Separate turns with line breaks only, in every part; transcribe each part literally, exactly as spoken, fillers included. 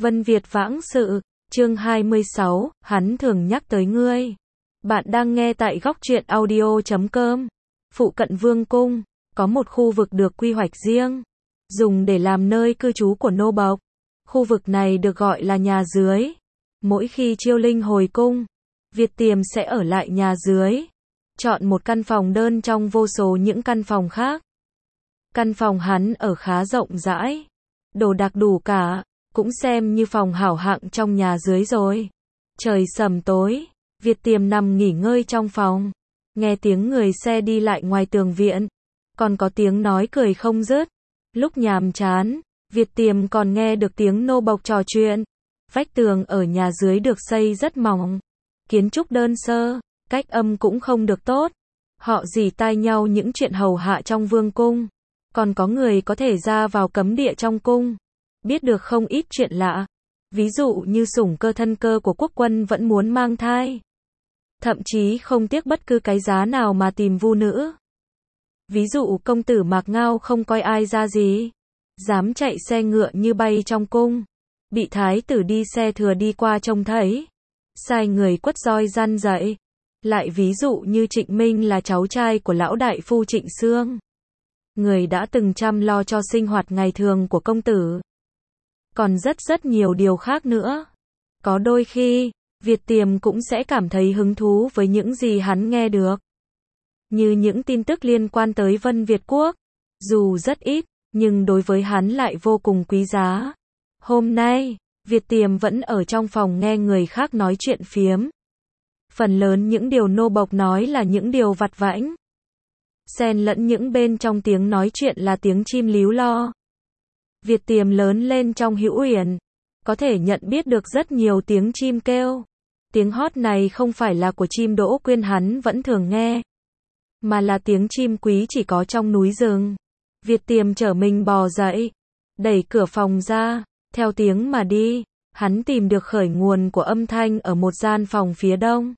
Vân Việt Vãng Sự, chương hai mươi sáu, hắn thường nhắc tới ngươi. Bạn đang nghe tại góc truyện audio chấm com. Phụ cận Vương cung, có một khu vực được quy hoạch riêng, dùng để làm nơi cư trú của nô bộc. Khu vực này được gọi là nhà dưới. Mỗi khi Chiêu Linh hồi cung, Việt Tiềm sẽ ở lại nhà dưới, chọn một căn phòng đơn trong vô số những căn phòng khác. Căn phòng hắn ở khá rộng rãi, đồ đạc đủ cả, cũng xem như phòng hảo hạng trong nhà dưới rồi. Trời sầm tối, Việt Tiềm nằm nghỉ ngơi trong phòng, nghe tiếng người xe đi lại ngoài tường viện, còn có tiếng nói cười không dứt. Lúc nhàm chán, Việt Tiềm còn nghe được tiếng nô bộc trò chuyện. Vách tường ở nhà dưới được xây rất mỏng, kiến trúc đơn sơ, cách âm cũng không được tốt. Họ rỉ tai nhau những chuyện hầu hạ trong vương cung, còn có người có thể ra vào cấm địa trong cung, biết được không ít chuyện lạ. Ví dụ như sủng cơ thân cơ của quốc quân vẫn muốn mang thai, thậm chí không tiếc bất cứ cái giá nào mà tìm vu nữ. Ví dụ công tử Mạc Ngao không coi ai ra gì, dám chạy xe ngựa như bay trong cung, bị thái tử đi xe thừa đi qua trông thấy, sai người quất roi răn dạy. Lại ví dụ như Trịnh Minh là cháu trai của lão đại phu Trịnh Sương, người đã từng chăm lo cho sinh hoạt ngày thường của công tử. Còn rất rất nhiều điều khác nữa. Có đôi khi, Việt Tiềm cũng sẽ cảm thấy hứng thú với những gì hắn nghe được. Như những tin tức liên quan tới Vân Việt Quốc, dù rất ít, nhưng đối với hắn lại vô cùng quý giá. Hôm nay, Việt Tiềm vẫn ở trong phòng nghe người khác nói chuyện phiếm. Phần lớn những điều nô bộc nói là những điều vặt vãnh, xen lẫn những bên trong tiếng nói chuyện là tiếng chim líu lo. Việt Tiềm lớn lên trong Hữu Uyển, có thể nhận biết được rất nhiều tiếng chim kêu. Tiếng hót này không phải là của chim đỗ quyên hắn vẫn thường nghe, mà là tiếng chim quý chỉ có trong núi rừng. Việt Tiềm trở mình bò dậy, đẩy cửa phòng ra, theo tiếng mà đi, hắn tìm được khởi nguồn của âm thanh ở một gian phòng phía đông.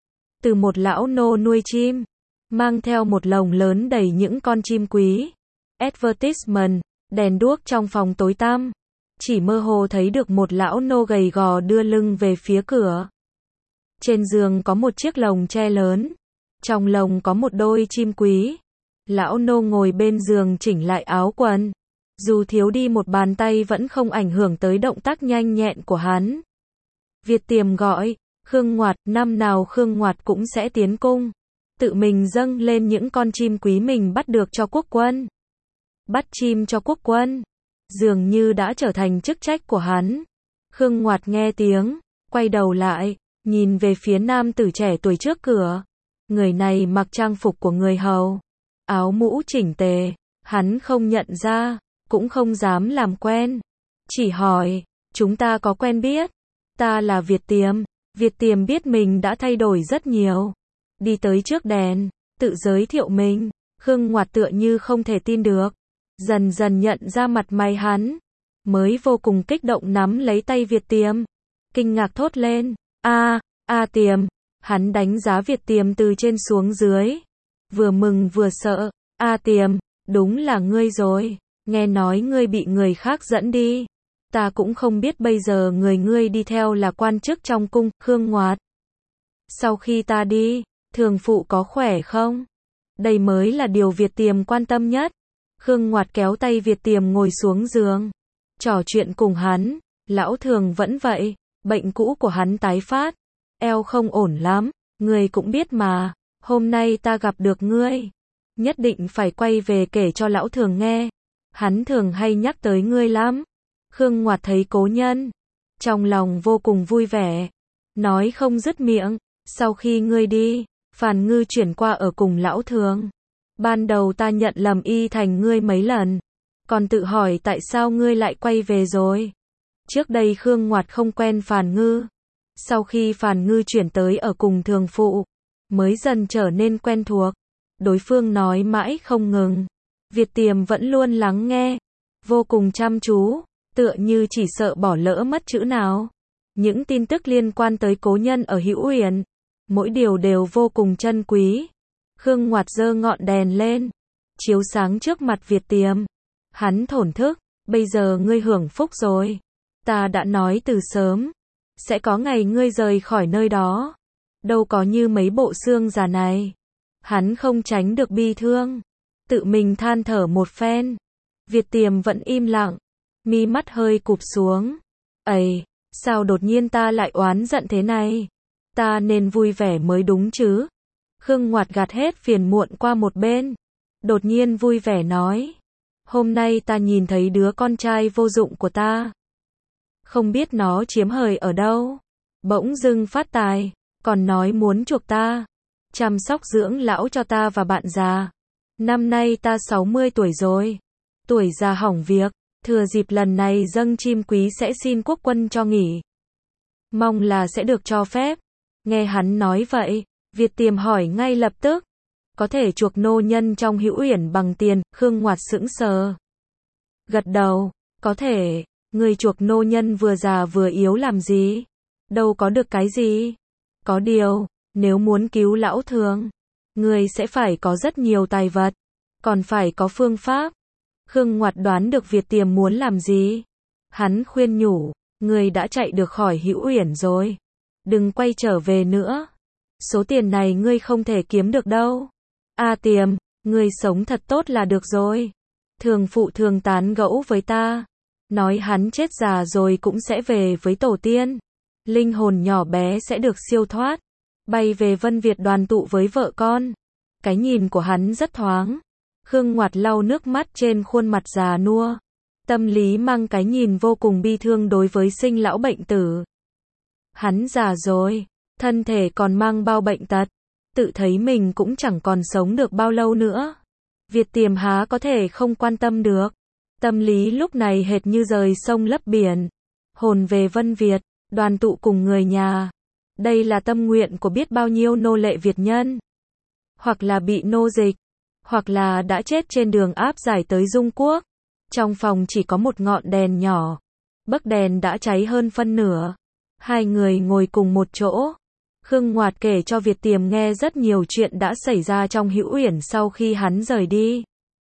Từ một lão nô nuôi chim, mang theo một lồng lớn đầy những con chim quý. Advertisement, đèn đuốc trong phòng tối tăm, chỉ mơ hồ thấy được một lão nô gầy gò đưa lưng về phía cửa. Trên giường có một chiếc lồng tre lớn, trong lồng có một đôi chim quý. Lão nô ngồi bên giường chỉnh lại áo quần, dù thiếu đi một bàn tay vẫn không ảnh hưởng tới động tác nhanh nhẹn của hắn. Việt Tiềm gọi, Khương Ngoạt, năm nào Khương Ngoạt cũng sẽ tiến cung, tự mình dâng lên những con chim quý mình bắt được cho quốc quân. Bắt chim cho quốc quân, dường như đã trở thành chức trách của hắn. Khương Ngoạt nghe tiếng, quay đầu lại, nhìn về phía nam tử trẻ tuổi trước cửa. Người này mặc trang phục của người hầu, áo mũ chỉnh tề, hắn không nhận ra, cũng không dám làm quen. Chỉ hỏi, chúng ta có quen biết? Ta là Việt Tiềm. Việt Tiềm biết mình đã thay đổi rất nhiều. Đi tới trước đèn, tự giới thiệu mình. Khương Ngoạt tựa như không thể tin được, dần dần nhận ra mặt mày hắn, mới vô cùng kích động nắm lấy tay Việt Tiềm, kinh ngạc thốt lên, a, a Tiềm. Hắn đánh giá Việt Tiềm từ trên xuống dưới, vừa mừng vừa sợ. A Tiềm, đúng là ngươi rồi, nghe nói ngươi bị người khác dẫn đi. Ta cũng không biết bây giờ người ngươi đi theo là quan chức trong cung. Khương Ngoạt, sau khi ta đi, thường phụ có khỏe không? Đây mới là điều Việt Tiềm quan tâm nhất. Khương Ngoạt kéo tay Việt Tiềm ngồi xuống giường, trò chuyện cùng hắn. Lão thường vẫn vậy, bệnh cũ của hắn tái phát, eo không ổn lắm, ngươi cũng biết mà. Hôm nay ta gặp được ngươi, nhất định phải quay về kể cho lão thường nghe. Hắn thường hay nhắc tới ngươi lắm. Khương Ngoạt thấy cố nhân, trong lòng vô cùng vui vẻ, nói không dứt miệng. Sau khi ngươi đi, Phàn Ngư chuyển qua ở cùng lão thường. Ban đầu ta nhận lầm y thành ngươi mấy lần, còn tự hỏi tại sao ngươi lại quay về rồi. Trước đây Khương Ngoạt không quen Phàn Ngư, sau khi Phàn Ngư chuyển tới ở cùng thường phụ, mới dần trở nên quen thuộc. Đối phương nói mãi không ngừng, Việt Tiềm vẫn luôn lắng nghe, vô cùng chăm chú, tựa như chỉ sợ bỏ lỡ mất chữ nào. Những tin tức liên quan tới cố nhân ở Hữu Uyển, mỗi điều đều vô cùng chân quý. Khương Ngoạt giơ ngọn đèn lên, chiếu sáng trước mặt Việt Tiềm. Hắn thổn thức, bây giờ ngươi hưởng phúc rồi. Ta đã nói từ sớm, sẽ có ngày ngươi rời khỏi nơi đó. Đâu có như mấy bộ xương già này. Hắn không tránh được bi thương, tự mình than thở một phen. Việt Tiềm vẫn im lặng, mi mắt hơi cụp xuống. Ây, sao đột nhiên ta lại oán giận thế này? Ta nên vui vẻ mới đúng chứ. Khương Ngoạt gạt hết phiền muộn qua một bên, đột nhiên vui vẻ nói. Hôm nay ta nhìn thấy đứa con trai vô dụng của ta. Không biết nó chiếm hời ở đâu. Bỗng dưng phát tài, còn nói muốn chuộc ta. Chăm sóc dưỡng lão cho ta và bạn già. Năm nay ta sáu mươi tuổi rồi. Tuổi già hỏng việc, thừa dịp lần này dâng chim quý sẽ xin quốc quân cho nghỉ. Mong là sẽ được cho phép. Nghe hắn nói vậy, Việt Tiềm hỏi ngay lập tức. Có thể chuộc nô nhân trong Hữu Uyển bằng tiền, Khương Ngoạt sững sờ. Gật đầu, có thể, người chuộc nô nhân vừa già vừa yếu làm gì? Đâu có được cái gì? Có điều, nếu muốn cứu lão thường, người sẽ phải có rất nhiều tài vật, còn phải có phương pháp. Khương Ngoạt đoán được Việt Tiềm muốn làm gì. Hắn khuyên nhủ, người đã chạy được khỏi Hữu Uyển rồi. Đừng quay trở về nữa. Số tiền này ngươi không thể kiếm được đâu. A Tiềm, ngươi sống thật tốt là được rồi. Thường phụ thường tán gẫu với ta. Nói hắn chết già rồi cũng sẽ về với tổ tiên. Linh hồn nhỏ bé sẽ được siêu thoát. Bay về Vân Việt đoàn tụ với vợ con. Cái nhìn của hắn rất thoáng. Khương Ngoạt lau nước mắt trên khuôn mặt già nua. Tâm lý mang cái nhìn vô cùng bi thương đối với sinh lão bệnh tử. Hắn già rồi, thân thể còn mang bao bệnh tật, tự thấy mình cũng chẳng còn sống được bao lâu nữa. Việt Tiềm há có thể không quan tâm được. Tâm lý lúc này hệt như rời sông lấp biển. Hồn về Vân Việt, đoàn tụ cùng người nhà. Đây là tâm nguyện của biết bao nhiêu nô lệ Việt nhân. Hoặc là bị nô dịch, hoặc là đã chết trên đường áp giải tới Dung Quốc. Trong phòng chỉ có một ngọn đèn nhỏ. Bấc đèn đã cháy hơn phân nửa. Hai người ngồi cùng một chỗ. Khương Ngoạt kể cho Việt Tiềm nghe rất nhiều chuyện đã xảy ra trong Hữu Uyển sau khi hắn rời đi.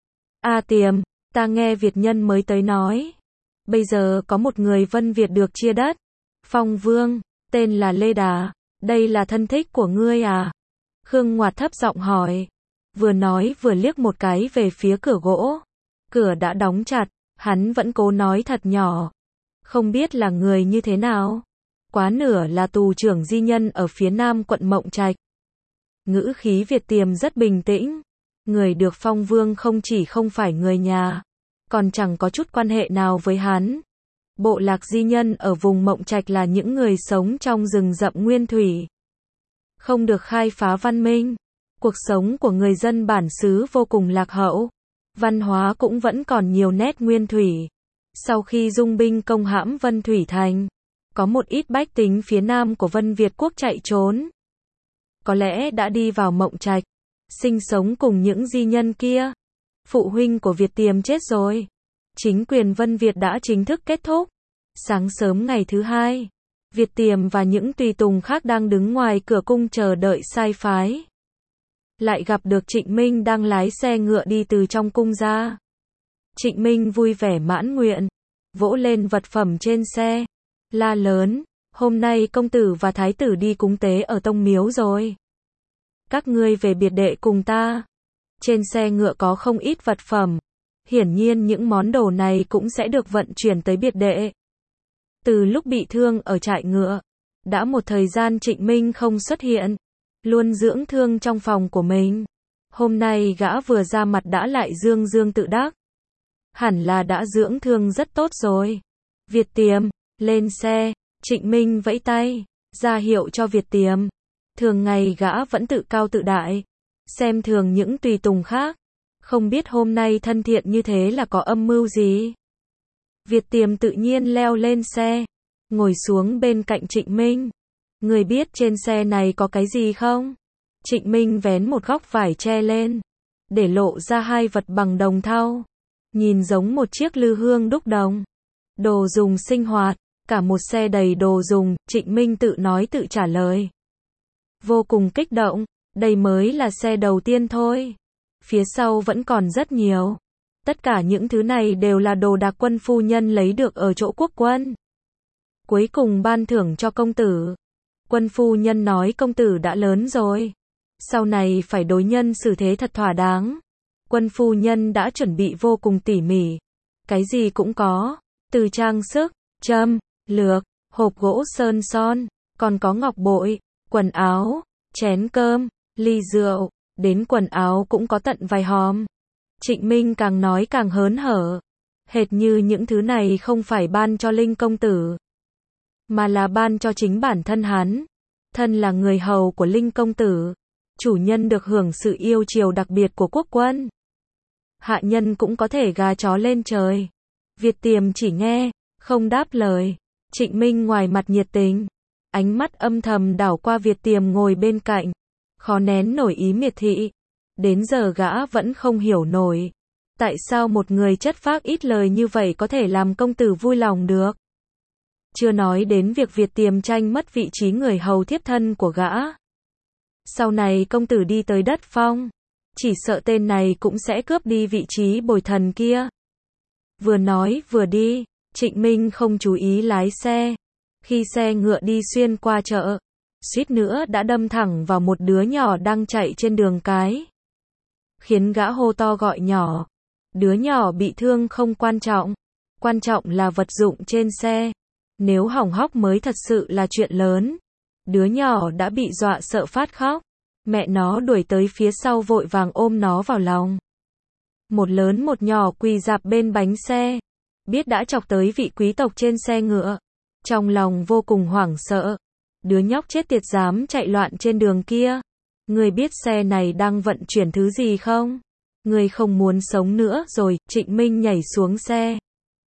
A Tiềm, ta nghe Việt nhân mới tới nói. Bây giờ có một người Vân Việt được chia đất. Phong Vương, tên là Lê Đà. Đây là thân thích của ngươi à? Khương Ngoạt thấp giọng hỏi. Vừa nói vừa liếc một cái về phía cửa gỗ. Cửa đã đóng chặt, hắn vẫn cố nói thật nhỏ. Không biết là người như thế nào. Quá nửa là tù trưởng di nhân ở phía nam quận Mộng Trạch. Ngữ khí Việt Tiềm rất bình tĩnh. Người được phong vương không chỉ không phải người nhà, còn chẳng có chút quan hệ nào với hắn. Bộ lạc di nhân ở vùng Mộng Trạch là những người sống trong rừng rậm nguyên thủy. Không được khai phá văn minh. Cuộc sống của người dân bản xứ vô cùng lạc hậu. Văn hóa cũng vẫn còn nhiều nét nguyên thủy. Sau khi dung binh công hãm Vân Thủy Thành, có một ít bách tính phía nam của Vân Việt quốc chạy trốn. Có lẽ đã đi vào Mộng Trạch, sinh sống cùng những di nhân kia. Phụ huynh của Việt Tiềm chết rồi. Chính quyền Vân Việt đã chính thức kết thúc. Sáng sớm ngày thứ hai, Việt Tiềm và những tùy tùng khác đang đứng ngoài cửa cung chờ đợi sai phái. Lại gặp được Trịnh Minh đang lái xe ngựa đi từ trong cung ra. Trịnh Minh vui vẻ mãn nguyện, vỗ lên vật phẩm trên xe, la lớn, hôm nay công tử và thái tử đi cúng tế ở tông miếu rồi. Các ngươi về biệt đệ cùng ta. Trên xe ngựa có không ít vật phẩm. Hiển nhiên những món đồ này cũng sẽ được vận chuyển tới biệt đệ. Từ lúc bị thương ở trại ngựa, đã một thời gian Trịnh Minh không xuất hiện, luôn dưỡng thương trong phòng của mình. Hôm nay gã vừa ra mặt đã lại dương dương tự đắc. Hẳn là đã dưỡng thương rất tốt rồi. Việt Tiềm, lên xe. Trịnh Minh vẫy tay, ra hiệu cho Việt Tiềm. Thường ngày gã vẫn tự cao tự đại, xem thường những tùy tùng khác. Không biết hôm nay thân thiện như thế là có âm mưu gì. Việt Tiềm tự nhiên leo lên xe, ngồi xuống bên cạnh Trịnh Minh. Người biết trên xe này có cái gì không? Trịnh Minh vén một góc vải che lên, để lộ ra hai vật bằng đồng thau. Nhìn giống một chiếc lư hương đúc đồng. Đồ dùng sinh hoạt, cả một xe đầy đồ dùng, Trịnh Minh tự nói tự trả lời. Vô cùng kích động, đây mới là xe đầu tiên thôi. Phía sau vẫn còn rất nhiều. Tất cả những thứ này đều là đồ đạc quân phu nhân lấy được ở chỗ quốc quân. cuối cùng ban thưởng cho công tử. Quân phu nhân nói công tử đã lớn rồi, sau này phải đối nhân xử thế thật thỏa đáng. Quân phu nhân đã chuẩn bị vô cùng tỉ mỉ, cái gì cũng có, từ trang sức, châm, lược, hộp gỗ sơn son, còn có ngọc bội, quần áo, chén cơm, ly rượu, đến quần áo cũng có tận vài hòm. Trịnh Minh càng nói càng hớn hở, hệt như những thứ này không phải ban cho Linh công tử, mà là ban cho chính bản thân hắn. Thân là người hầu của Linh công tử, chủ nhân được hưởng sự yêu chiều đặc biệt của quốc quân. Hạ nhân cũng có thể gà chó lên trời. Việt Tiềm chỉ nghe, không đáp lời. Trịnh Minh ngoài mặt nhiệt tình, ánh mắt âm thầm đảo qua Việt Tiềm ngồi bên cạnh, khó nén nổi ý miệt thị. Đến giờ gã vẫn không hiểu nổi, tại sao một người chất phác ít lời như vậy có thể làm công tử vui lòng được. Chưa nói đến việc Việt Tiềm tranh mất vị trí người hầu thiếp thân của gã. Sau này công tử đi tới đất phong, chỉ sợ tên này cũng sẽ cướp đi vị trí bồi thần kia. Vừa nói vừa đi, Trịnh Minh không chú ý lái xe. Khi xe ngựa đi xuyên qua chợ, suýt nữa đã đâm thẳng vào một đứa nhỏ đang chạy trên đường cái, khiến gã hô to gọi nhỏ. Đứa nhỏ bị thương không quan trọng, quan trọng là vật dụng trên xe. Nếu hỏng hóc mới thật sự là chuyện lớn. Đứa nhỏ đã bị dọa sợ phát khóc. Mẹ nó đuổi tới phía sau vội vàng ôm nó vào lòng. Một lớn một nhỏ quỳ rạp bên bánh xe. Biết đã chọc tới vị quý tộc trên xe ngựa, trong lòng vô cùng hoảng sợ. Đứa nhóc chết tiệt dám chạy loạn trên đường kia. Người biết xe này đang vận chuyển thứ gì không? Người không muốn sống nữa rồi. Trịnh Minh nhảy xuống xe,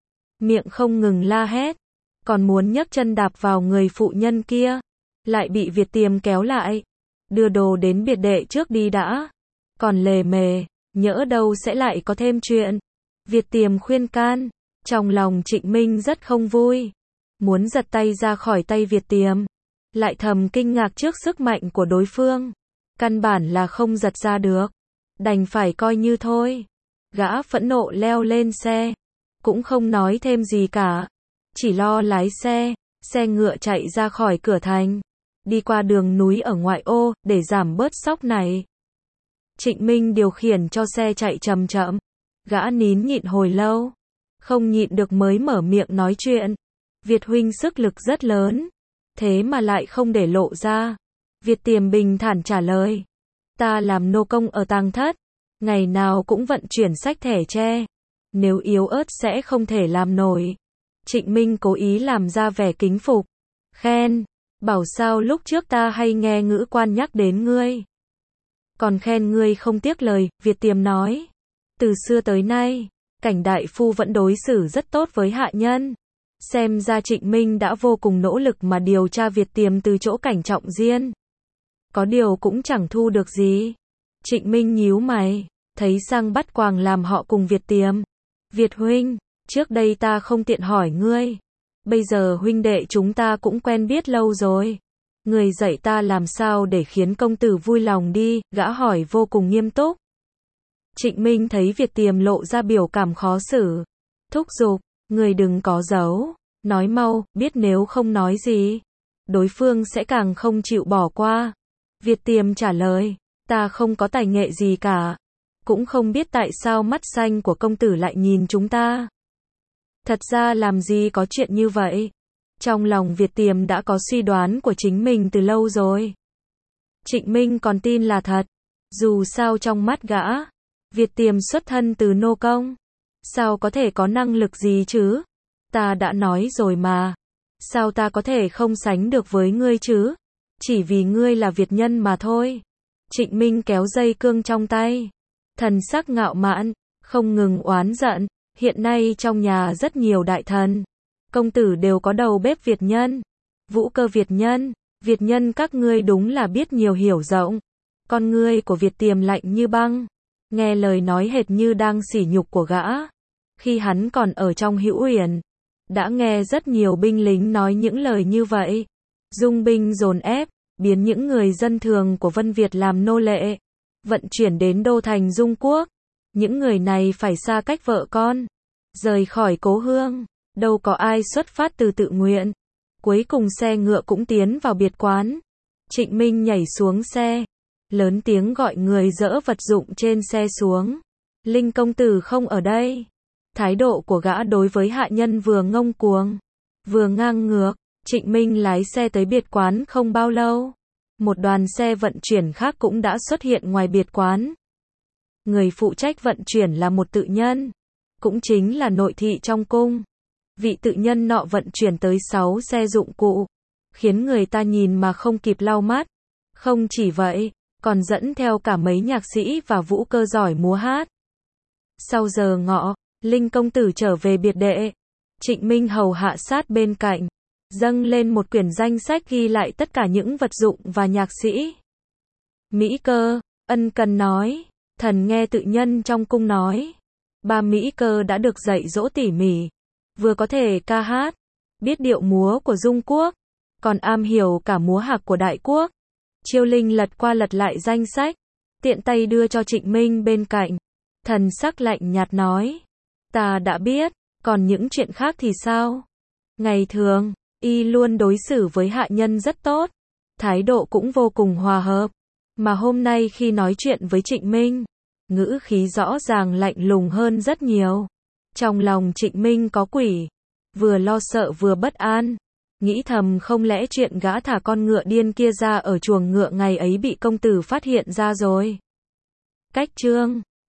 miệng không ngừng la hét, còn muốn nhấc chân đạp vào người phụ nhân kia, lại bị Việt Tiềm kéo lại. Đưa đồ đến biệt đệ trước đi đã, còn lề mề, nhỡ đâu sẽ lại có thêm chuyện. Việt Tiềm khuyên can, trong lòng Trịnh Minh rất không vui, muốn giật tay ra khỏi tay Việt Tiềm, lại thầm kinh ngạc trước sức mạnh của đối phương, căn bản là không giật ra được, đành phải coi như thôi. Gã phẫn nộ leo lên xe, cũng không nói thêm gì cả, chỉ lo lái xe. Xe ngựa chạy ra khỏi cửa thành, đi qua đường núi ở ngoại ô, để giảm bớt sóc này. Trịnh Minh điều khiển cho xe chạy chậm chậm. Gã nín nhịn hồi lâu, không nhịn được mới mở miệng nói chuyện. Việt huynh sức lực rất lớn, thế mà lại không để lộ ra. Việt Tiềm bình thản trả lời. Ta làm nô công ở tang thất, ngày nào cũng vận chuyển sách thẻ tre. Nếu yếu ớt sẽ không thể làm nổi. Trịnh Minh cố ý làm ra vẻ kính phục, khen, bảo sao lúc trước ta hay nghe ngữ quan nhắc đến ngươi, còn khen ngươi không tiếc lời. Việt Tiềm nói, từ xưa tới nay, Cảnh đại phu vẫn đối xử rất tốt với hạ nhân. Xem ra Trịnh Minh đã vô cùng nỗ lực mà điều tra Việt Tiềm từ chỗ Cảnh Trọng Diên. Có điều cũng chẳng thu được gì. Trịnh Minh nhíu mày, thấy sang bắt quàng làm họ cùng Việt Tiềm. Việt huynh, trước đây ta không tiện hỏi ngươi. Bây giờ huynh đệ chúng ta cũng quen biết lâu rồi. Người dạy ta làm sao để khiến công tử vui lòng đi, gã hỏi vô cùng nghiêm túc. Trịnh Minh thấy Việt Tiềm lộ ra biểu cảm khó xử. Thúc giục, người đừng có giấu, nói mau, biết nếu không nói gì, đối phương sẽ càng không chịu bỏ qua. Việt Tiềm trả lời, ta không có tài nghệ gì cả, cũng không biết tại sao mắt xanh của công tử lại nhìn chúng ta. Thật ra làm gì có chuyện như vậy. Trong lòng Việt Tiềm đã có suy đoán của chính mình từ lâu rồi. Trịnh Minh còn tin là thật. Dù sao trong mắt gã, Việt Tiềm xuất thân từ nô công, sao có thể có năng lực gì chứ? Ta đã nói rồi mà, sao ta có thể không sánh được với ngươi chứ? Chỉ vì ngươi là Việt nhân mà thôi. Trịnh Minh kéo dây cương trong tay, thần sắc ngạo mạn, không ngừng oán giận. Hiện nay trong nhà rất nhiều đại thần, công tử đều có đầu bếp Việt nhân, vũ cơ Việt nhân. Việt nhân các ngươi đúng là biết nhiều hiểu rộng. Con ngươi của Việt Tiềm lạnh như băng, nghe lời nói hệt như đang sỉ nhục của gã. Khi hắn còn ở trong Hữu Uyển, đã nghe rất nhiều binh lính nói những lời như vậy. Dung binh dồn ép, biến những người dân thường của Vân Việt làm nô lệ, vận chuyển đến đô thành Dung Quốc. Những người này phải xa cách vợ con, rời khỏi cố hương, đâu có ai xuất phát từ tự nguyện. Cuối cùng xe ngựa cũng tiến vào biệt quán. Trịnh Minh nhảy xuống xe, lớn tiếng gọi người dỡ vật dụng trên xe xuống. Linh công tử không ở đây. Thái độ của gã đối với hạ nhân vừa ngông cuồng, vừa ngang ngược. Trịnh Minh lái xe tới biệt quán không bao lâu. Một đoàn xe vận chuyển khác cũng đã xuất hiện ngoài biệt quán. Người phụ trách vận chuyển là một tự nhân, cũng chính là nội thị trong cung. Vị tự nhân nọ vận chuyển tới sáu xe dụng cụ, khiến người ta nhìn mà không kịp lau mắt. Không chỉ vậy, còn dẫn theo cả mấy nhạc sĩ và vũ cơ giỏi múa hát. Sau giờ ngọ, Linh công tử trở về biệt đệ. Trịnh Minh hầu hạ sát bên cạnh, dâng lên một quyển danh sách ghi lại tất cả những vật dụng và nhạc sĩ. Mỹ cơ, ân cần nói, thần nghe tự nhân trong cung nói, ba Mỹ cơ đã được dạy dỗ tỉ mỉ, vừa có thể ca hát, biết điệu múa của Dung Quốc, còn am hiểu cả múa hạc của Đại Quốc. Chiêu Linh lật qua lật lại danh sách, tiện tay đưa cho Trịnh Minh bên cạnh. Thần sắc lạnh nhạt nói, ta đã biết, còn những chuyện khác thì sao? Ngày thường, y luôn đối xử với hạ nhân rất tốt, thái độ cũng vô cùng hòa hợp. Mà hôm nay khi nói chuyện với Trịnh Minh, ngữ khí rõ ràng lạnh lùng hơn rất nhiều. Trong lòng Trịnh Minh có quỷ, vừa lo sợ vừa bất an, nghĩ thầm không lẽ chuyện gã thả con ngựa điên kia ra ở chuồng ngựa ngày ấy bị công tử phát hiện ra rồi. Cách chương